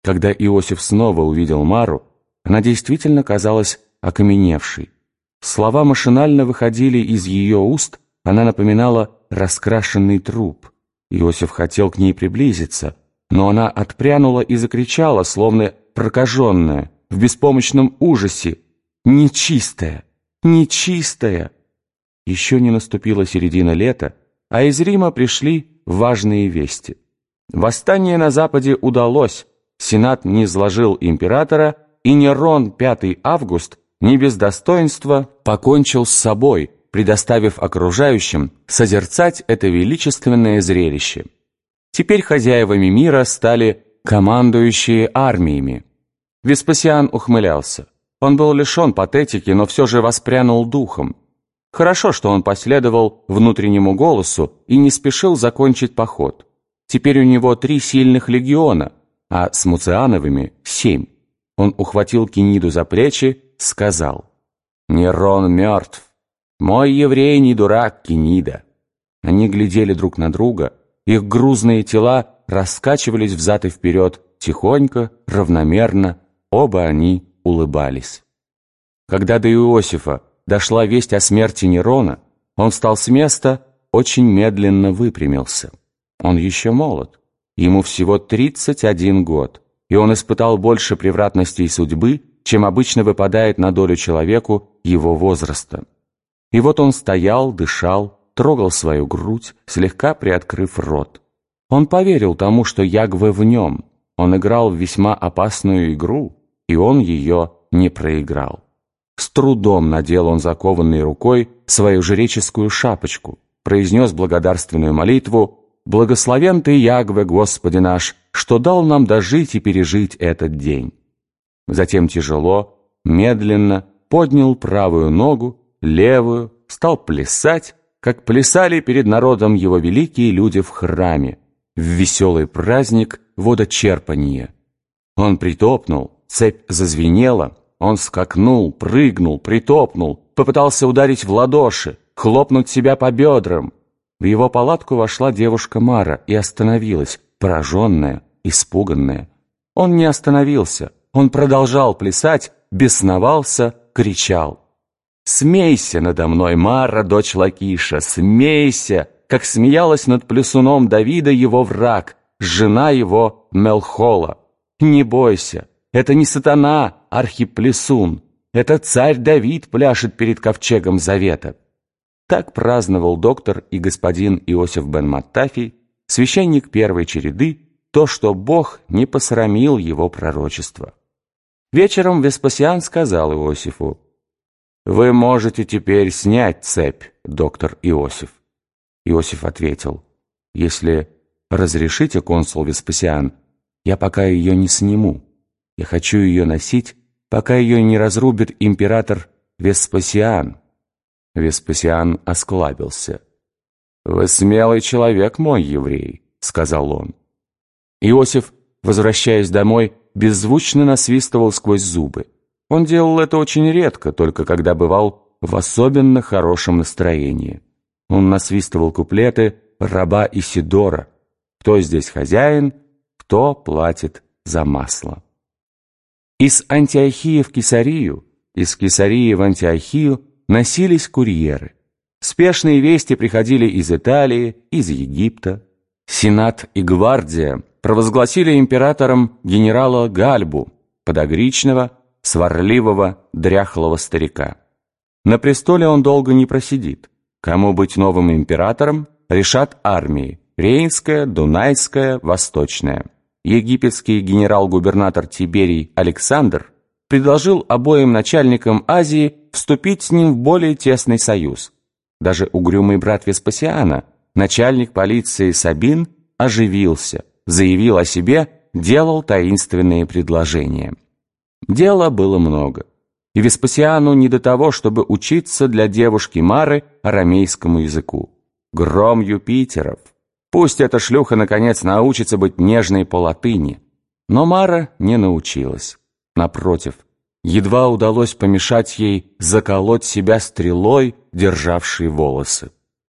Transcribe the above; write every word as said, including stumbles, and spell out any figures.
Когда Иосиф снова увидел Мару, она действительно казалась окаменевшей. Слова машинально выходили из ее уст, она напоминала раскрашенный труп. Иосиф хотел к ней приблизиться, но она отпрянула и закричала, словно прокаженная, в беспомощном ужасе: «Нечистая! Нечистая!» Еще не наступила середина лета, а из Рима пришли важные вести. Восстание на Западе удалось, Сенат низложил императора, и Нерон пятый Август не без достоинства покончил с собой, предоставив окружающим созерцать это величественное зрелище. Теперь хозяевами мира стали командующие армиями. Веспасиан ухмылялся. Он был лишен патетики, но все же воспрянул духом. Хорошо, что он последовал внутреннему голосу и не спешил закончить поход. Теперь у него три сильных легиона, а с Муциановыми семь. Он ухватил Киниду за плечи, сказал: «Нерон мертв. Мой еврей не дурак, Кинида». Они глядели друг на друга, их грузные тела раскачивались взад и вперед, тихонько, равномерно, оба они улыбались. Когда до Иосифа дошла весть о смерти Нерона, он встал с места, очень медленно выпрямился. Он еще молод, ему всего тридцать один год, и он испытал больше превратностей судьбы, чем обычно выпадает на долю человеку его возраста. И вот он стоял, дышал, трогал свою грудь, слегка приоткрыв рот. Он поверил тому, что Ягве в нем. Он играл в весьма опасную игру, и он ее не проиграл. С трудом надел он закованной рукой свою жреческую шапочку, произнес благодарственную молитву: «Благословен Ты, Ягве, Господи наш, что дал нам дожить и пережить этот день». Затем тяжело, медленно поднял правую ногу, левую, стал плясать, как плясали перед народом его великие люди в храме, в веселый праздник водочерпания. Он притопнул, цепь зазвенела, он скакнул, прыгнул, притопнул, попытался ударить в ладоши, хлопнуть себя по бедрам. В его палатку вошла девушка Мара и остановилась, пораженная, испуганная. Он не остановился, он продолжал плясать, бесновался, кричал: «Смейся надо мной, Мара, дочь Лакиша, смейся!» как смеялась над плясуном Давида его враг, жена его Мелхола. «Не бойся, это не сатана, архиплясун, это царь Давид пляшет перед ковчегом завета». Так праздновал доктор и господин Иосиф бен Маттафий, священник первой череды, то, что Бог не посрамил его пророчество. Вечером Веспасиан сказал Иосифу: «Вы можете теперь снять цепь, доктор Иосиф». Иосиф ответил: «Если разрешите, консул Веспасиан, я пока ее не сниму. Я хочу ее носить, пока ее не разрубит император Веспасиан». Веспасиан осклабился. «Вы смелый человек, мой еврей», — сказал он. Иосиф, возвращаясь домой, беззвучно насвистывал сквозь зубы. Он делал это очень редко, только когда бывал в особенно хорошем настроении. Он насвистывал куплеты раба Исидора: «Кто здесь хозяин, кто платит за масло». Из Антиохии в Кесарию, из Кесарии в Антиохию носились курьеры. Спешные вести приходили из Италии, из Египта. Сенат и гвардия провозгласили императором генерала Гальбу, подогричного, сварливого, дряхлого старика. На престоле он долго не просидит. Кому быть новым императором, решат армии: Рейнская, Дунайская, Восточная. Египетский генерал-губернатор Тиберий Александр предложил обоим начальникам Азии вступить с ним в более тесный союз. Даже угрюмый брат Веспасиана, начальник полиции Сабин, оживился, заявил о себе, делал таинственные предложения. Дела было много, и Веспасиану не до того, чтобы учиться для девушки Мары арамейскому языку. Гром Юпитеров! Пусть эта шлюха, наконец, научится быть нежной по латыни. Но Мара не научилась. Напротив, едва удалось помешать ей заколоть себя стрелой, державшей волосы.